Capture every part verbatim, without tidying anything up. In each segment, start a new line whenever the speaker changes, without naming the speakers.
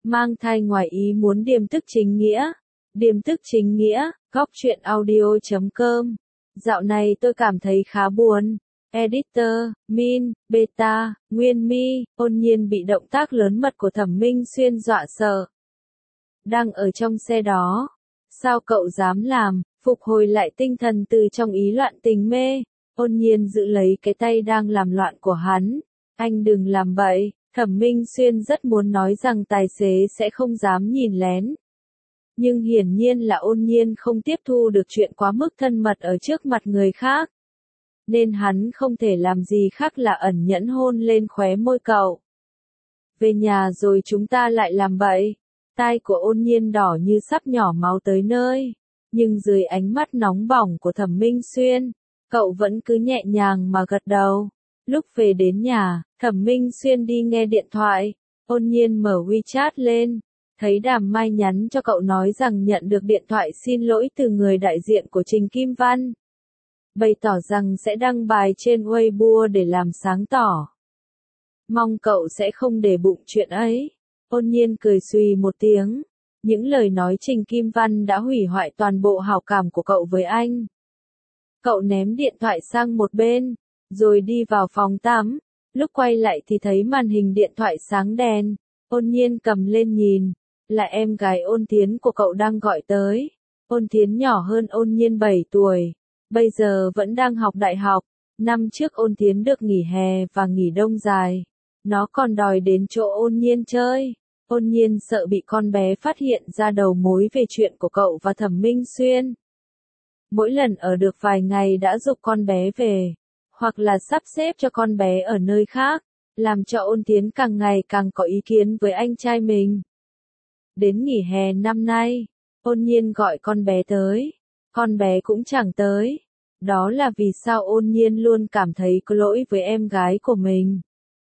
Mang thai ngoài ý muốn điềm tức chính nghĩa. Điềm tức chính nghĩa, góc truyện audio chấm com. Dạo này tôi cảm thấy khá buồn. Editor, Min, Beta, Nguyên Mi, ôn nhiên bị động tác lớn mật của Thẩm Minh Xuyên dọa sợ. Đang ở trong xe đó. Sao cậu dám làm? Phục hồi lại tinh thần từ trong ý loạn tình mê. Ôn nhiên giữ lấy cái tay đang làm loạn của hắn. Anh đừng làm bậy. Thẩm Minh Xuyên rất muốn nói rằng tài xế sẽ không dám nhìn lén. Nhưng hiển nhiên là ôn nhiên không tiếp thu được chuyện quá mức thân mật ở trước mặt người khác. Nên hắn không thể làm gì khác là ẩn nhẫn hôn lên khóe môi cậu. Về nhà rồi chúng ta lại làm bậy. Tai của ôn nhiên đỏ như sắp nhỏ máu tới nơi. Nhưng dưới ánh mắt nóng bỏng của Thẩm Minh Xuyên, cậu vẫn cứ nhẹ nhàng mà gật đầu. Lúc về đến nhà, Thẩm Minh Xuyên đi nghe điện thoại. Ôn nhiên mở WeChat lên. Thấy Đàm Mai nhắn cho cậu nói rằng nhận được điện thoại xin lỗi từ người đại diện của Trình Kim Văn. Bày tỏ rằng sẽ đăng bài trên Weibo để làm sáng tỏ. Mong cậu sẽ không để bụng chuyện ấy. Ôn nhiên cười xùy một tiếng. Những lời nói Trình Kim Văn đã hủy hoại toàn bộ hảo cảm của cậu với anh. Cậu ném điện thoại sang một bên, rồi đi vào phòng tắm. Lúc quay lại thì thấy màn hình điện thoại sáng đèn. Ôn nhiên cầm lên nhìn. Là em gái Ôn Thiến của cậu đang gọi tới. Ôn Thiến nhỏ hơn ôn nhiên bảy tuổi. Bây giờ vẫn đang học đại học. Năm trước Ôn Thiến được nghỉ hè và nghỉ đông dài. Nó còn đòi đến chỗ ôn nhiên chơi. Ôn nhiên sợ bị con bé phát hiện ra đầu mối về chuyện của cậu và Thẩm Minh Xuyên. Mỗi lần ở được vài ngày đã giục con bé về. Hoặc là sắp xếp cho con bé ở nơi khác. Làm cho Ôn Thiến càng ngày càng có ý kiến với anh trai mình. Đến nghỉ hè năm nay, ôn nhiên gọi con bé tới. Con bé cũng chẳng tới. Đó là vì sao ôn nhiên luôn cảm thấy có lỗi với em gái của mình.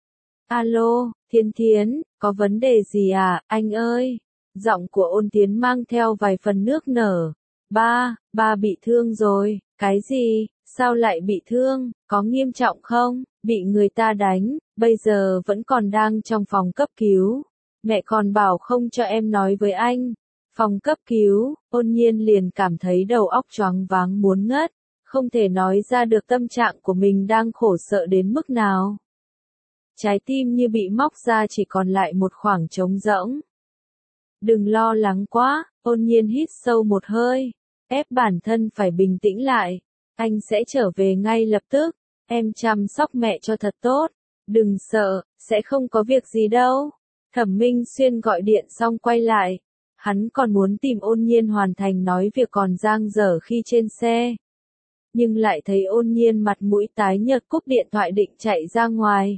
Alo, Thiến Thiến, có vấn đề gì à, anh ơi? Giọng của Ôn Thiến mang theo vài phần nước nở. Ba, ba bị thương rồi. Cái gì? Sao lại bị thương? Có nghiêm trọng không? Bị người ta đánh, bây giờ vẫn còn đang trong phòng cấp cứu. Mẹ còn bảo không cho em nói với anh. Phòng cấp cứu, ôn nhiên liền cảm thấy đầu óc choáng váng muốn ngất. Không thể nói ra được tâm trạng của mình đang khổ sợ đến mức nào. Trái tim như bị móc ra chỉ còn lại một khoảng trống rỗng. Đừng lo lắng quá, ôn nhiên hít sâu một hơi. Ép bản thân phải bình tĩnh lại. Anh sẽ trở về ngay lập tức. Em chăm sóc mẹ cho thật tốt. Đừng sợ, sẽ không có việc gì đâu. Thẩm Minh Xuyên gọi điện xong quay lại. Hắn còn muốn tìm ôn nhiên hoàn thành nói việc còn dang dở khi trên xe. Nhưng lại thấy ôn nhiên mặt mũi tái nhợt cúp điện thoại định chạy ra ngoài.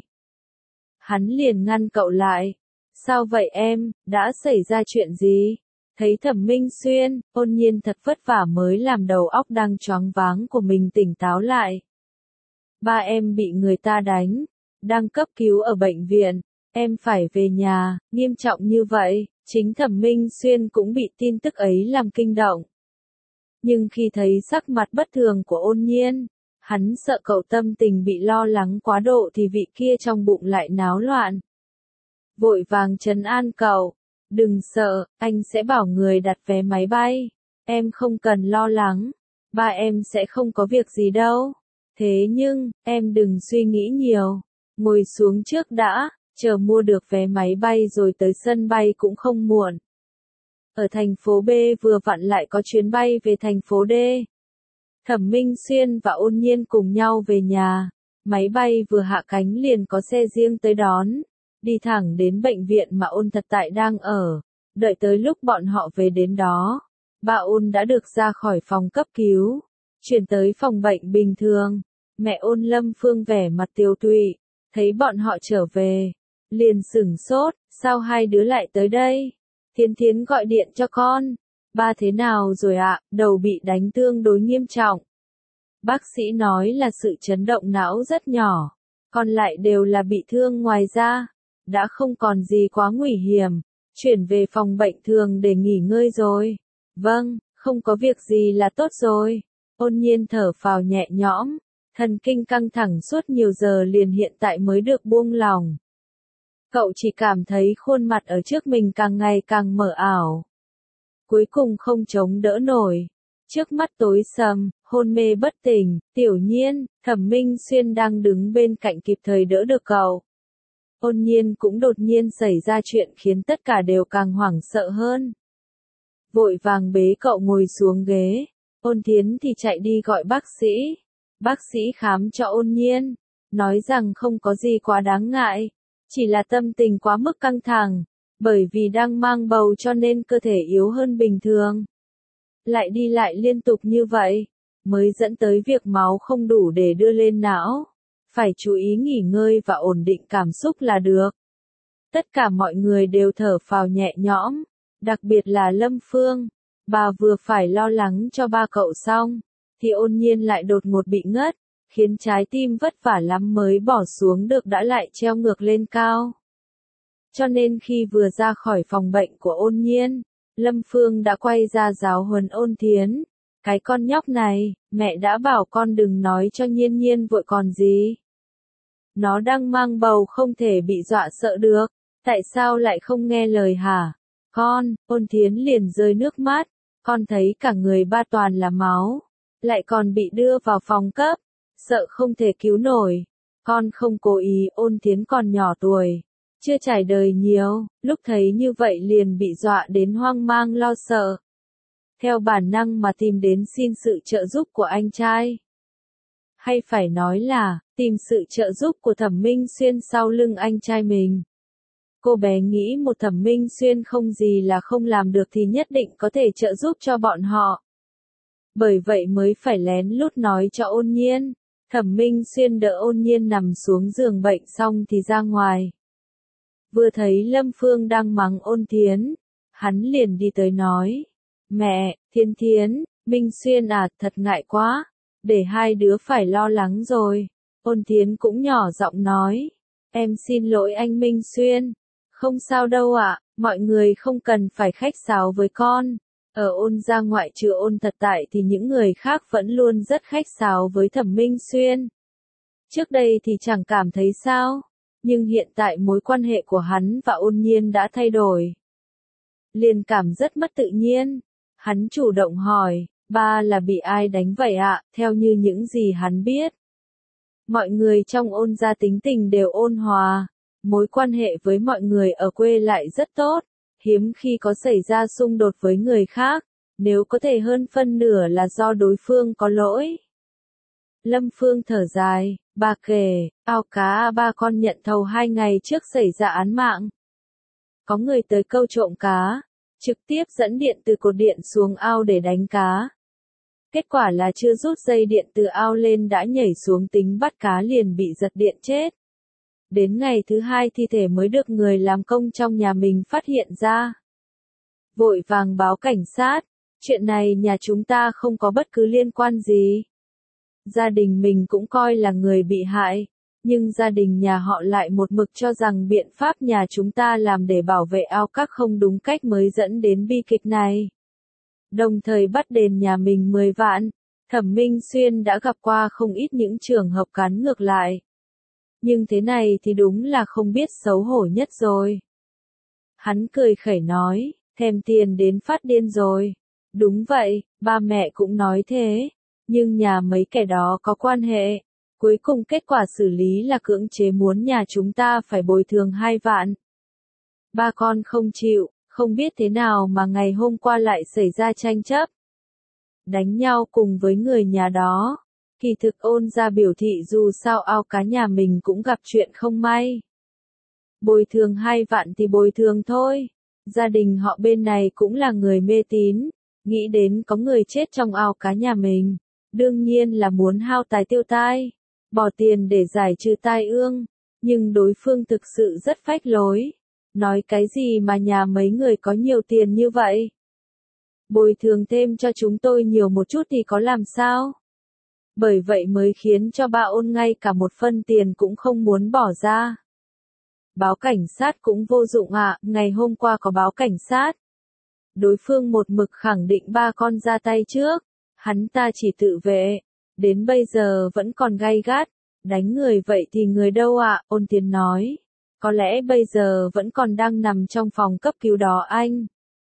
Hắn liền ngăn cậu lại. Sao vậy em, đã xảy ra chuyện gì? Thấy Thẩm Minh Xuyên, ôn nhiên thật vất vả mới làm đầu óc đang choáng váng của mình tỉnh táo lại. Ba em bị người ta đánh, đang cấp cứu ở bệnh viện. Em phải về nhà, nghiêm trọng như vậy, chính Thẩm Minh Xuyên cũng bị tin tức ấy làm kinh động. Nhưng khi thấy sắc mặt bất thường của ôn nhiên, hắn sợ cậu tâm tình bị lo lắng quá độ thì vị kia trong bụng lại náo loạn. Vội vàng trấn an cậu, đừng sợ, anh sẽ bảo người đặt vé máy bay, em không cần lo lắng, ba em sẽ không có việc gì đâu. Thế nhưng, em đừng suy nghĩ nhiều, ngồi xuống trước đã. Chờ mua được vé máy bay rồi tới sân bay cũng không muộn. Ở thành phố B vừa vặn lại có chuyến bay về thành phố D. Thẩm Minh Xuyên và ôn nhiên cùng nhau về nhà. Máy bay vừa hạ cánh liền có xe riêng tới đón. Đi thẳng đến bệnh viện mà ôn thật tại đang ở. Đợi tới lúc bọn họ về đến đó. Bà ôn đã được ra khỏi phòng cấp cứu. Chuyển tới phòng bệnh bình thường. Mẹ ôn Lâm Phương vẻ mặt tiều tụy. Thấy bọn họ trở về. Liền sửng sốt, sao hai đứa lại tới đây? Thiến Thiến gọi điện cho con. Ba thế nào rồi ạ? Đầu bị đánh tương đối nghiêm trọng. Bác sĩ nói là sự chấn động não rất nhỏ. Còn lại đều là bị thương ngoài da. Đã không còn gì quá nguy hiểm. Chuyển về phòng bệnh thường để nghỉ ngơi rồi. Vâng, không có việc gì là tốt rồi. Ôn nhiên thở phào nhẹ nhõm. Thần kinh căng thẳng suốt nhiều giờ liền hiện tại mới được buông lỏng. Cậu chỉ cảm thấy khuôn mặt ở trước mình càng ngày càng mờ ảo. Cuối cùng không chống đỡ nổi. Trước mắt tối sầm, hôn mê bất tỉnh, Tiểu Nhiên, Thẩm Minh Xuyên đang đứng bên cạnh kịp thời đỡ được cậu. Ôn Nhiên cũng đột nhiên xảy ra chuyện khiến tất cả đều càng hoảng sợ hơn. Vội vàng bế cậu ngồi xuống ghế, Ôn Thiến thì chạy đi gọi bác sĩ. Bác sĩ khám cho Ôn Nhiên, nói rằng không có gì quá đáng ngại, chỉ là tâm tình quá mức căng thẳng, bởi vì đang mang bầu cho nên cơ thể yếu hơn bình thường. Lại đi lại liên tục như vậy, mới dẫn tới việc máu không đủ để đưa lên não. Phải chú ý nghỉ ngơi và ổn định cảm xúc là được. Tất cả mọi người đều thở phào nhẹ nhõm, đặc biệt là Lâm Phương. Bà vừa phải lo lắng cho ba cậu xong, thì Ôn Nhiên lại đột ngột bị ngất, khiến trái tim vất vả lắm mới bỏ xuống được đã lại treo ngược lên cao. Cho nên khi vừa ra khỏi phòng bệnh của Ôn Nhiên, Lâm Phương đã quay ra giáo huấn Ôn Thiến. Cái con nhóc này, mẹ đã bảo con đừng nói cho Nhiên Nhiên vội còn gì. Nó đang mang bầu không thể bị dọa sợ được, tại sao lại không nghe lời hả? Con, Ôn Thiến liền rơi nước mắt, con thấy cả người ba toàn là máu, lại còn bị đưa vào phòng cấp, sợ không thể cứu nổi. Con không cố ý, Ôn Thiến còn nhỏ tuổi, chưa trải đời nhiều, lúc thấy như vậy liền bị dọa đến hoang mang lo sợ. Theo bản năng mà tìm đến xin sự trợ giúp của anh trai. Hay phải nói là, tìm sự trợ giúp của Thẩm Minh Xuyên sau lưng anh trai mình. Cô bé nghĩ một Thẩm Minh Xuyên không gì là không làm được thì nhất định có thể trợ giúp cho bọn họ. Bởi vậy mới phải lén lút nói cho Ôn Nhiên. Thẩm Minh Xuyên đỡ Ôn Nhiên nằm xuống giường bệnh xong thì ra ngoài. Vừa thấy Lâm Phương đang mắng Ôn Thiến, hắn liền đi tới nói. Mẹ, Thiên Thiến, Minh Xuyên à, thật ngại quá, để hai đứa phải lo lắng rồi. Ôn Thiến cũng nhỏ giọng nói. Em xin lỗi anh Minh Xuyên. Không sao đâu ạ, mọi người không cần phải khách sáo với con. Ở Ôn gia ngoại trừ Ôn Thật Tại thì những người khác vẫn luôn rất khách sáo với Thẩm Minh Xuyên. Trước đây thì chẳng cảm thấy sao, nhưng hiện tại mối quan hệ của hắn và Ôn Nhiên đã thay đổi. Liền cảm rất mất tự nhiên. Hắn chủ động hỏi, ba là bị ai đánh vậy ạ, theo như những gì hắn biết. Mọi người trong Ôn gia tính tình đều ôn hòa, mối quan hệ với mọi người ở quê lại rất tốt, hiếm khi có xảy ra xung đột với người khác, nếu có thể hơn phân nửa là do đối phương có lỗi. Lâm Phương thở dài, bà kể, ao cá ba con nhận thầu hai ngày trước xảy ra án mạng. Có người tới câu trộm cá, trực tiếp dẫn điện từ cột điện xuống ao để đánh cá. Kết quả là chưa rút dây điện từ ao lên đã nhảy xuống tính bắt cá liền bị giật điện chết. Đến ngày thứ hai thi thể mới được người làm công trong nhà mình phát hiện ra. Vội vàng báo cảnh sát, chuyện này nhà chúng ta không có bất cứ liên quan gì. Gia đình mình cũng coi là người bị hại, nhưng gia đình nhà họ lại một mực cho rằng biện pháp nhà chúng ta làm để bảo vệ ao các không đúng cách mới dẫn đến bi kịch này. Đồng thời bắt đền nhà mình mười vạn, Thẩm Minh Xuyên đã gặp qua không ít những trường hợp cán ngược lại. Nhưng thế này thì đúng là không biết xấu hổ nhất rồi. Hắn cười khẩy nói, thèm tiền đến phát điên rồi. Đúng vậy, ba mẹ cũng nói thế, nhưng nhà mấy kẻ đó có quan hệ. Cuối cùng kết quả xử lý là cưỡng chế muốn nhà chúng ta phải bồi thường hai vạn. Ba con không chịu, không biết thế nào mà ngày hôm qua lại xảy ra tranh chấp. Đánh nhau cùng với người nhà đó. Kỳ thực Ôn gia biểu thị dù sao ao cá nhà mình cũng gặp chuyện không may. Bồi thường hai vạn thì bồi thường thôi. Gia đình họ bên này cũng là người mê tín, nghĩ đến có người chết trong ao cá nhà mình. Đương nhiên là muốn hao tài tiêu tai, bỏ tiền để giải trừ tai ương. Nhưng đối phương thực sự rất phách lối. Nói cái gì mà nhà mấy người có nhiều tiền như vậy? Bồi thường thêm cho chúng tôi nhiều một chút thì có làm sao? Bởi vậy mới khiến cho ba Ôn ngay cả một phân tiền cũng không muốn bỏ ra. Báo cảnh sát cũng vô dụng ạ, à, ngày hôm qua có báo cảnh sát. Đối phương một mực khẳng định ba con ra tay trước, hắn ta chỉ tự vệ, đến bây giờ vẫn còn gay gắt, đánh người vậy thì người đâu ạ, à? Ôn Tiến nói. Có lẽ bây giờ vẫn còn đang nằm trong phòng cấp cứu đó anh.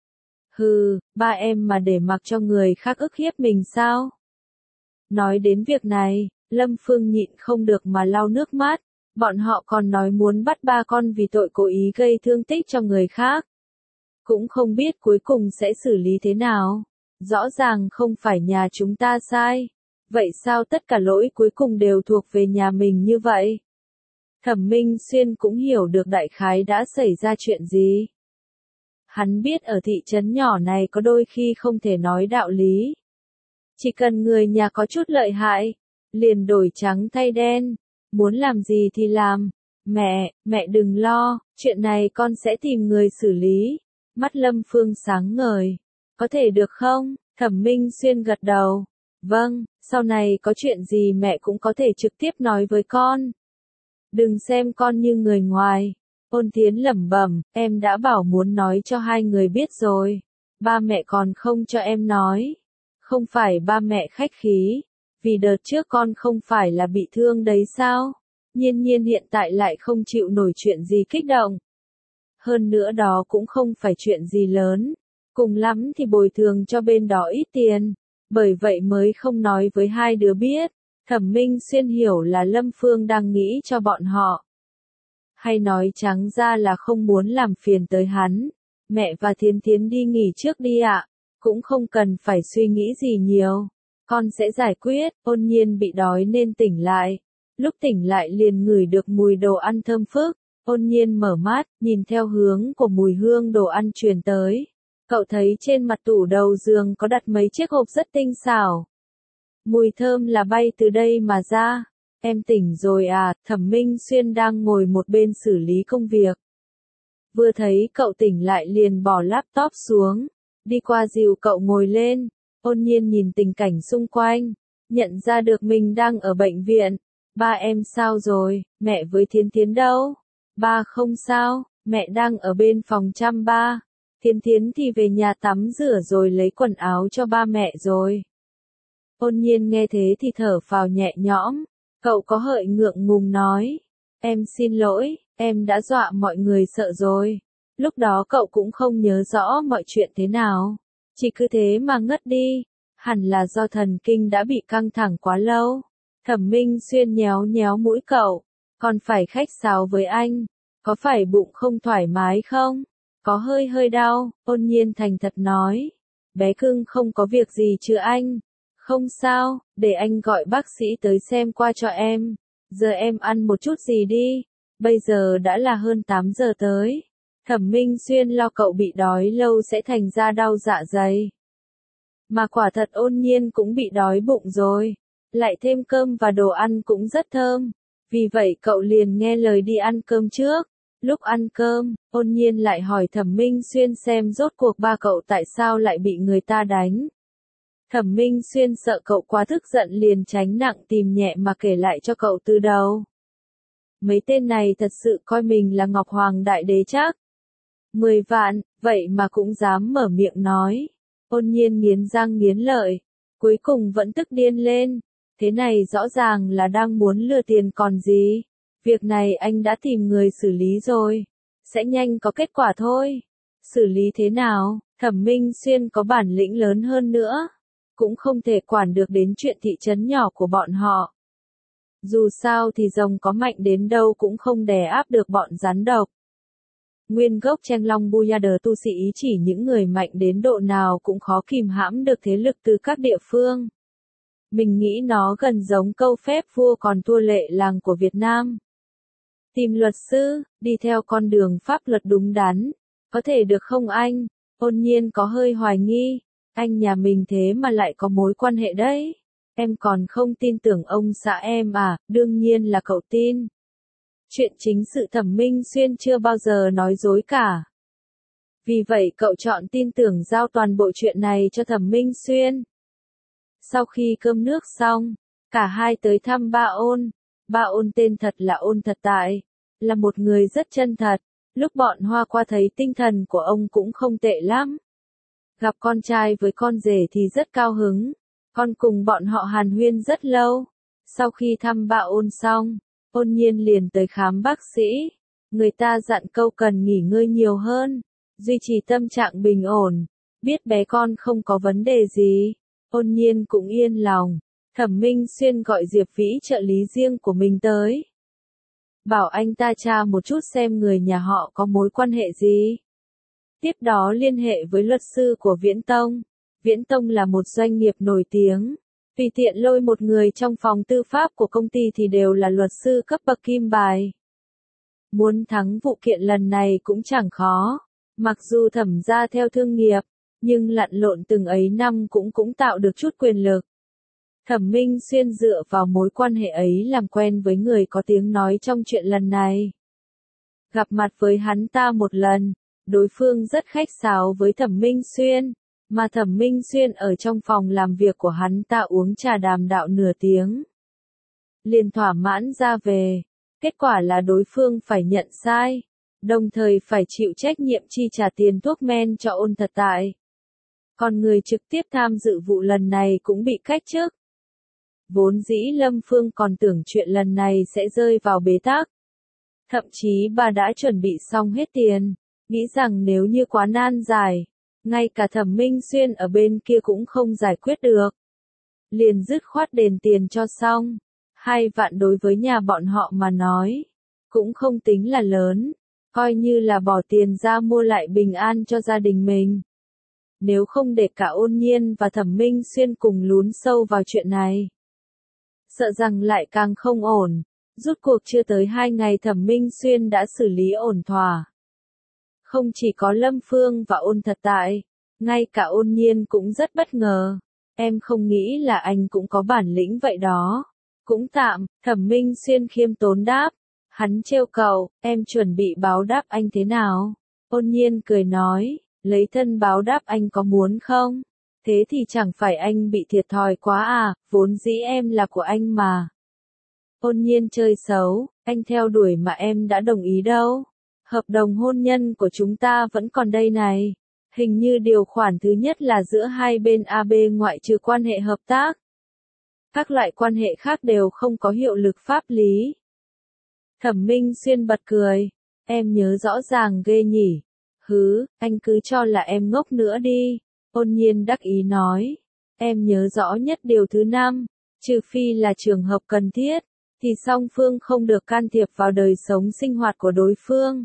Hừ, ba em mà để mặc cho người khác ức hiếp mình sao? Nói đến việc này, Lâm Phương nhịn không được mà lau nước mắt. Bọn họ còn nói muốn bắt ba con vì tội cố ý gây thương tích cho người khác. Cũng không biết cuối cùng sẽ xử lý thế nào. Rõ ràng không phải nhà chúng ta sai. Vậy sao tất cả lỗi cuối cùng đều thuộc về nhà mình như vậy? Thẩm Minh Xuyên cũng hiểu được đại khái đã xảy ra chuyện gì. Hắn biết ở thị trấn nhỏ này có đôi khi không thể nói đạo lý. Chỉ cần người nhà có chút lợi hại, liền đổi trắng thay đen, muốn làm gì thì làm. Mẹ, mẹ đừng lo, chuyện này con sẽ tìm người xử lý. Mắt Lâm Phương sáng ngời. Có thể được không? Thẩm Minh Xuyên gật đầu. Vâng, sau này có chuyện gì mẹ cũng có thể trực tiếp nói với con. Đừng xem con như người ngoài. Ôn Thiến lẩm bẩm, em đã bảo muốn nói cho hai người biết rồi. Ba mẹ còn không cho em nói. Không phải ba mẹ khách khí. Vì đợt trước con không phải là bị thương đấy sao? Nhiên nhiên hiện tại lại không chịu nổi chuyện gì kích động. Hơn nữa đó cũng không phải chuyện gì lớn. Cùng lắm thì bồi thường cho bên đó ít tiền. Bởi vậy mới không nói với hai đứa biết. Thẩm Minh Xuyên hiểu là Lâm Phương đang nghĩ cho bọn họ. Hay nói trắng ra là không muốn làm phiền tới hắn. Mẹ và Thiến Thiến đi nghỉ trước đi ạ. Cũng không cần phải suy nghĩ gì nhiều. Con sẽ giải quyết. Ôn Nhiên bị đói nên tỉnh lại. Lúc tỉnh lại liền ngửi được mùi đồ ăn thơm phức. Ôn Nhiên mở mắt, nhìn theo hướng của mùi hương đồ ăn truyền tới. Cậu thấy trên mặt tủ đầu giường có đặt mấy chiếc hộp rất tinh xảo. Mùi thơm là bay từ đây mà ra. Em tỉnh rồi à? Thẩm Minh Xuyên đang ngồi một bên xử lý công việc. Vừa thấy cậu tỉnh lại liền bỏ laptop xuống. Đi qua dìu cậu ngồi lên. Ôn Nhiên nhìn tình cảnh xung quanh. Nhận ra được mình đang ở bệnh viện. Ba em sao rồi? Mẹ với Thiến Thiến đâu? Ba không sao, mẹ đang ở bên phòng chăm ba. Thiến Thiến thì về nhà tắm rửa rồi lấy quần áo cho ba mẹ rồi. Ôn Nhiên nghe thế thì thở phào nhẹ nhõm. Cậu có hợi ngượng ngùng nói. Em xin lỗi, em đã dọa mọi người sợ rồi. Lúc đó cậu cũng không nhớ rõ mọi chuyện thế nào. Chỉ cứ thế mà ngất đi. Hẳn là do thần kinh đã bị căng thẳng quá lâu. Thẩm Minh Xuyên nhéo nhéo mũi cậu. Còn phải khách sáo với anh. Có phải bụng không thoải mái không? Có hơi hơi đau. Ôn Nhiên thành thật nói. Bé cưng không có việc gì chứ anh? Không sao, để anh gọi bác sĩ tới xem qua cho em. Giờ em ăn một chút gì đi. Bây giờ đã là hơn tám giờ tới. Thẩm Minh Xuyên lo cậu bị đói lâu sẽ thành ra đau dạ dày. Mà quả thật Ôn Nhiên cũng bị đói bụng rồi. Lại thêm cơm và đồ ăn cũng rất thơm. Vì vậy cậu liền nghe lời đi ăn cơm trước. Lúc ăn cơm, Ôn Nhiên lại hỏi Thẩm Minh Xuyên xem rốt cuộc ba cậu tại sao lại bị người ta đánh. Thẩm Minh Xuyên sợ cậu quá tức giận liền tránh nặng tìm nhẹ mà kể lại cho cậu từ đầu. Mấy tên này thật sự coi mình là Ngọc Hoàng Đại Đế chắc. Mười vạn, vậy mà cũng dám mở miệng nói. Ôn Nhiên nghiến răng nghiến lợi. Cuối cùng vẫn tức điên lên. Thế này rõ ràng là đang muốn lừa tiền còn gì. Việc này anh đã tìm người xử lý rồi. Sẽ nhanh có kết quả thôi. Xử lý thế nào? Thẩm Minh Xuyên có bản lĩnh lớn hơn nữa. Cũng không thể quản được đến chuyện thị trấn nhỏ của bọn họ. Dù sao thì rồng có mạnh đến đâu cũng không đè áp được bọn rắn độc. Nguyên gốc Trang Long Buyader tu sĩ ý chỉ những người mạnh đến độ nào cũng khó kìm hãm được thế lực từ các địa phương. Mình nghĩ nó gần giống câu phép vua còn thua lệ làng của Việt Nam. Tìm luật sư, đi theo con đường pháp luật đúng đắn. Có thể được không anh? Ôn Nhiên có hơi hoài nghi. Anh nhà mình thế mà lại có mối quan hệ đấy. Em còn không tin tưởng ông xã em à? Đương nhiên là cậu tin. Chuyện chính sự Thẩm Minh Xuyên chưa bao giờ nói dối cả. Vì vậy cậu chọn tin tưởng giao toàn bộ chuyện này cho Thẩm Minh Xuyên. Sau khi cơm nước xong, cả hai tới thăm ba Ôn. Ba Ôn tên thật là Ôn Thật Tại, là một người rất chân thật. Lúc bọn Hoa qua thấy tinh thần của ông cũng không tệ lắm. Gặp con trai với con rể thì rất cao hứng. Con cùng bọn họ hàn huyên rất lâu. Sau khi thăm ba Ôn xong, Ôn Nhiên liền tới khám bác sĩ. Người ta dặn câu cần nghỉ ngơi nhiều hơn, duy trì tâm trạng bình ổn, biết bé con không có vấn đề gì. Ôn Nhiên cũng yên lòng. Thẩm Minh Xuyên gọi Diệp Vĩ trợ lý riêng của mình tới. Bảo anh ta tra một chút xem người nhà họ có mối quan hệ gì. Tiếp đó liên hệ với luật sư của Viễn Tông. Viễn Tông là một doanh nghiệp nổi tiếng. Tùy tiện lôi một người trong phòng tư pháp của công ty thì đều là luật sư cấp bậc kim bài. Muốn thắng vụ kiện lần này cũng chẳng khó. Mặc dù Thẩm gia theo thương nghiệp, nhưng lặn lộn từng ấy năm cũng cũng tạo được chút quyền lực. Thẩm Minh Xuyên dựa vào mối quan hệ ấy làm quen với người có tiếng nói trong chuyện lần này. Gặp mặt với hắn ta một lần, đối phương rất khách sáo với Thẩm Minh Xuyên, mà Thẩm Minh Xuyên ở trong phòng làm việc của hắn ta uống trà đàm đạo nửa tiếng. Liền thỏa mãn ra về, kết quả là đối phương phải nhận sai, đồng thời phải chịu trách nhiệm chi trả tiền thuốc men cho Ôn Thật Tại. Còn người trực tiếp tham dự vụ lần này cũng bị cách chức. Vốn dĩ Lâm Phương còn tưởng chuyện lần này sẽ rơi vào bế tắc. Thậm chí bà đã chuẩn bị xong hết tiền, nghĩ rằng nếu như quá nan giải, ngay cả Thẩm Minh Xuyên ở bên kia cũng không giải quyết được. Liền dứt khoát đền tiền cho xong. Hai vạn đối với nhà bọn họ mà nói, cũng không tính là lớn, coi như là bỏ tiền ra mua lại bình an cho gia đình mình. Nếu không để cả Ôn Nhiên và Thẩm Minh Xuyên cùng lún sâu vào chuyện này, sợ rằng lại càng không ổn. Rút cuộc chưa tới hai ngày Thẩm Minh Xuyên đã xử lý ổn thỏa. Không chỉ có Lâm Phương và Ôn Thật Tại, ngay cả Ôn Nhiên cũng rất bất ngờ. Em không nghĩ là anh cũng có bản lĩnh vậy đó. Cũng tạm, Thẩm Minh Xuyên khiêm tốn đáp. Hắn trêu cậu, em chuẩn bị báo đáp anh thế nào? Ôn Nhiên cười nói, lấy thân báo đáp anh có muốn không? Thế thì chẳng phải anh bị thiệt thòi quá à, vốn dĩ em là của anh mà. Ôn Nhiên chơi xấu, anh theo đuổi mà em đã đồng ý đâu. Hợp đồng hôn nhân của chúng ta vẫn còn đây này. Hình như điều khoản thứ nhất là giữa hai bên a bê ngoại trừ quan hệ hợp tác. Các loại quan hệ khác đều không có hiệu lực pháp lý. Thẩm Minh Xuyên bật cười. Em nhớ rõ ràng ghê nhỉ. Hứ, anh cứ cho là em ngốc nữa đi. Ôn Nhiên đắc ý nói. Em nhớ rõ nhất điều thứ năm. Trừ phi là trường hợp cần thiết, thì song phương không được can thiệp vào đời sống sinh hoạt của đối phương.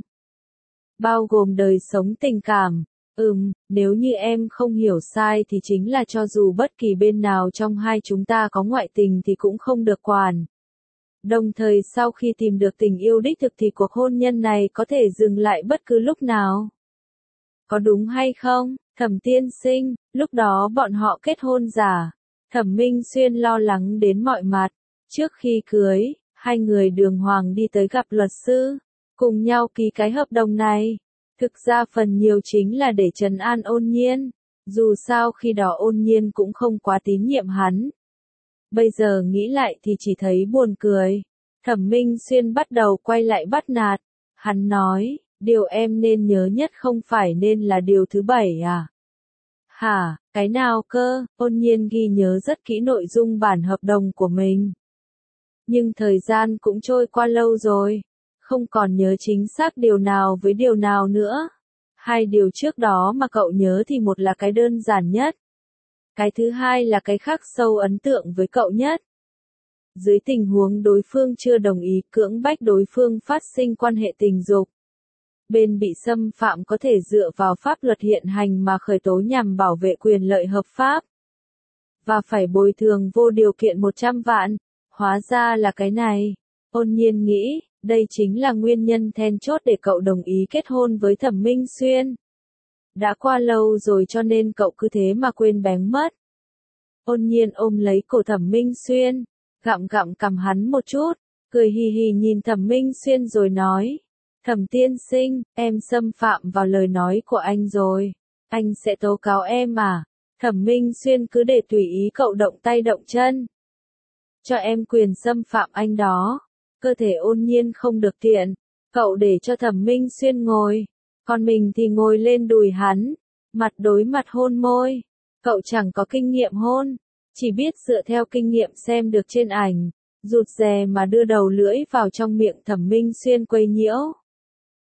Bao gồm đời sống tình cảm. Ừm, nếu như em không hiểu sai thì chính là cho dù bất kỳ bên nào trong hai chúng ta có ngoại tình thì cũng không được quản. Đồng thời sau khi tìm được tình yêu đích thực thì cuộc hôn nhân này có thể dừng lại bất cứ lúc nào. Có đúng hay không, Thẩm tiên sinh, lúc đó bọn họ kết hôn giả. Thẩm Minh Xuyên lo lắng đến mọi mặt. Trước khi cưới, hai người đường hoàng đi tới gặp luật sư, cùng nhau ký cái hợp đồng này. Thực ra phần nhiều chính là để trấn an Ôn Nhiên, dù sao khi đó Ôn Nhiên cũng không quá tín nhiệm hắn. Bây giờ nghĩ lại thì chỉ thấy buồn cười. Thẩm Minh Xuyên bắt đầu quay lại bắt nạt. Hắn nói, điều em nên nhớ nhất không phải nên là điều thứ bảy à? Hả, cái nào cơ? Ôn Nhiên ghi nhớ rất kỹ nội dung bản hợp đồng của mình. Nhưng thời gian cũng trôi qua lâu rồi. Không còn nhớ chính xác điều nào với điều nào nữa. Hai điều trước đó mà cậu nhớ thì một là cái đơn giản nhất. Cái thứ hai là cái khắc sâu ấn tượng với cậu nhất. Dưới tình huống đối phương chưa đồng ý cưỡng bách đối phương phát sinh quan hệ tình dục, bên bị xâm phạm có thể dựa vào pháp luật hiện hành mà khởi tố nhằm bảo vệ quyền lợi hợp pháp. Và phải bồi thường vô điều kiện một trăm vạn. Hóa ra là cái này. Ôn Nhiên nghĩ, đây chính là nguyên nhân then chốt để cậu đồng ý kết hôn với Thẩm Minh Xuyên. Đã qua lâu rồi cho nên cậu cứ thế mà quên bén mất. Ôn Nhiên ôm lấy cổ Thẩm Minh Xuyên, gặm gặm cằm hắn một chút, cười hì hì nhìn Thẩm Minh Xuyên rồi nói. Thẩm tiên sinh, em xâm phạm vào lời nói của anh rồi. Anh sẽ tố cáo em à? Thẩm Minh Xuyên cứ để tùy ý cậu động tay động chân. Cho em quyền xâm phạm anh đó. Cơ thể Ôn Nhiên không được tiện. Cậu để cho Thẩm Minh Xuyên ngồi. Còn mình thì ngồi lên đùi hắn. Mặt đối mặt hôn môi. Cậu chẳng có kinh nghiệm hôn. Chỉ biết dựa theo kinh nghiệm xem được trên ảnh. Rụt rè mà đưa đầu lưỡi vào trong miệng Thẩm Minh Xuyên quấy nhiễu.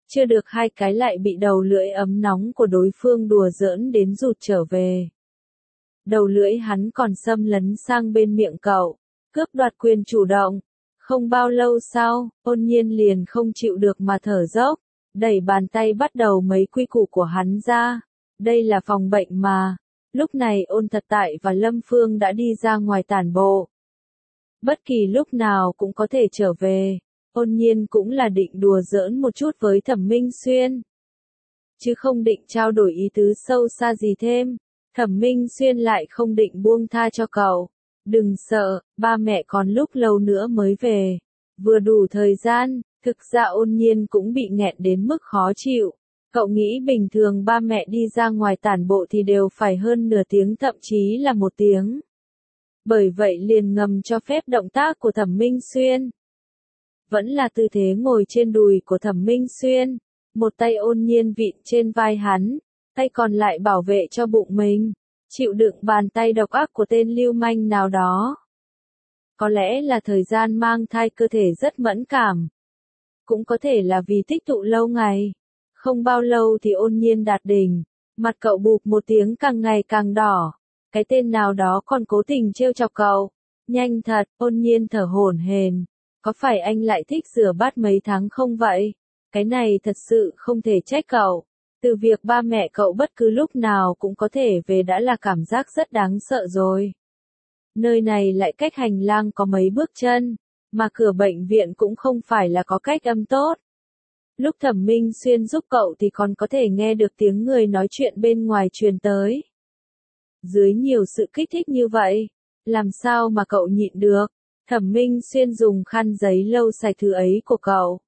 Chưa được hai cái lại bị đầu lưỡi ấm nóng của đối phương đùa giỡn đến rụt trở về. Đầu lưỡi hắn còn xâm lấn sang bên miệng cậu, cướp đoạt quyền chủ động. Không bao lâu sau, Ôn Nhiên liền không chịu được mà thở dốc, đẩy bàn tay bắt đầu mấy quy củ của hắn ra. Đây là phòng bệnh mà. Lúc này Ôn Thật Tại và Lâm Phương đã đi ra ngoài tản bộ. Bất kỳ lúc nào cũng có thể trở về. Ôn Nhiên cũng là định đùa giỡn một chút với Thẩm Minh Xuyên, chứ không định trao đổi ý tứ sâu xa gì thêm. Thẩm Minh Xuyên lại không định buông tha cho cậu. Đừng sợ, ba mẹ còn lúc lâu nữa mới về. Vừa đủ thời gian. Thực ra Ôn Nhiên cũng bị nghẹn đến mức khó chịu. Cậu nghĩ bình thường ba mẹ đi ra ngoài tản bộ thì đều phải hơn nửa tiếng, thậm chí là một tiếng. Bởi vậy liền ngầm cho phép động tác của Thẩm Minh Xuyên. Vẫn là tư thế ngồi trên đùi của Thẩm Minh Xuyên. Một tay Ôn Nhiên vịn trên vai hắn, tay còn lại bảo vệ cho bụng mình, chịu đựng bàn tay độc ác của tên lưu manh nào đó. Có lẽ là thời gian mang thai cơ thể rất mẫn cảm. Cũng có thể là vì tích tụ lâu ngày. Không bao lâu thì Ôn Nhiên đạt đỉnh, mặt cậu bụp một tiếng càng ngày càng đỏ. Cái tên nào đó còn cố tình trêu chọc cậu. Nhanh thật, Ôn Nhiên thở hổn hển. Có phải anh lại thích rửa bát mấy tháng không vậy? Cái này thật sự không thể trách cậu. Từ việc ba mẹ cậu bất cứ lúc nào cũng có thể về đã là cảm giác rất đáng sợ rồi. Nơi này lại cách hành lang có mấy bước chân, mà cửa bệnh viện cũng không phải là có cách âm tốt. Lúc Thẩm Minh Xuyên giúp cậu thì còn có thể nghe được tiếng người nói chuyện bên ngoài truyền tới. Dưới nhiều sự kích thích như vậy, làm sao mà cậu nhịn được? Thẩm Minh Xuyên dùng khăn giấy lau sạch thứ ấy của cậu,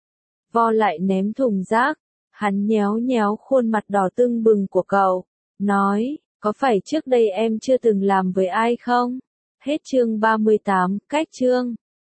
vo lại ném thùng rác. Hắn nhéo nhéo khuôn mặt đỏ tưng bừng của cậu, nói, có phải trước đây em chưa từng làm với ai không? Hết chương ba mươi tám, cách chương.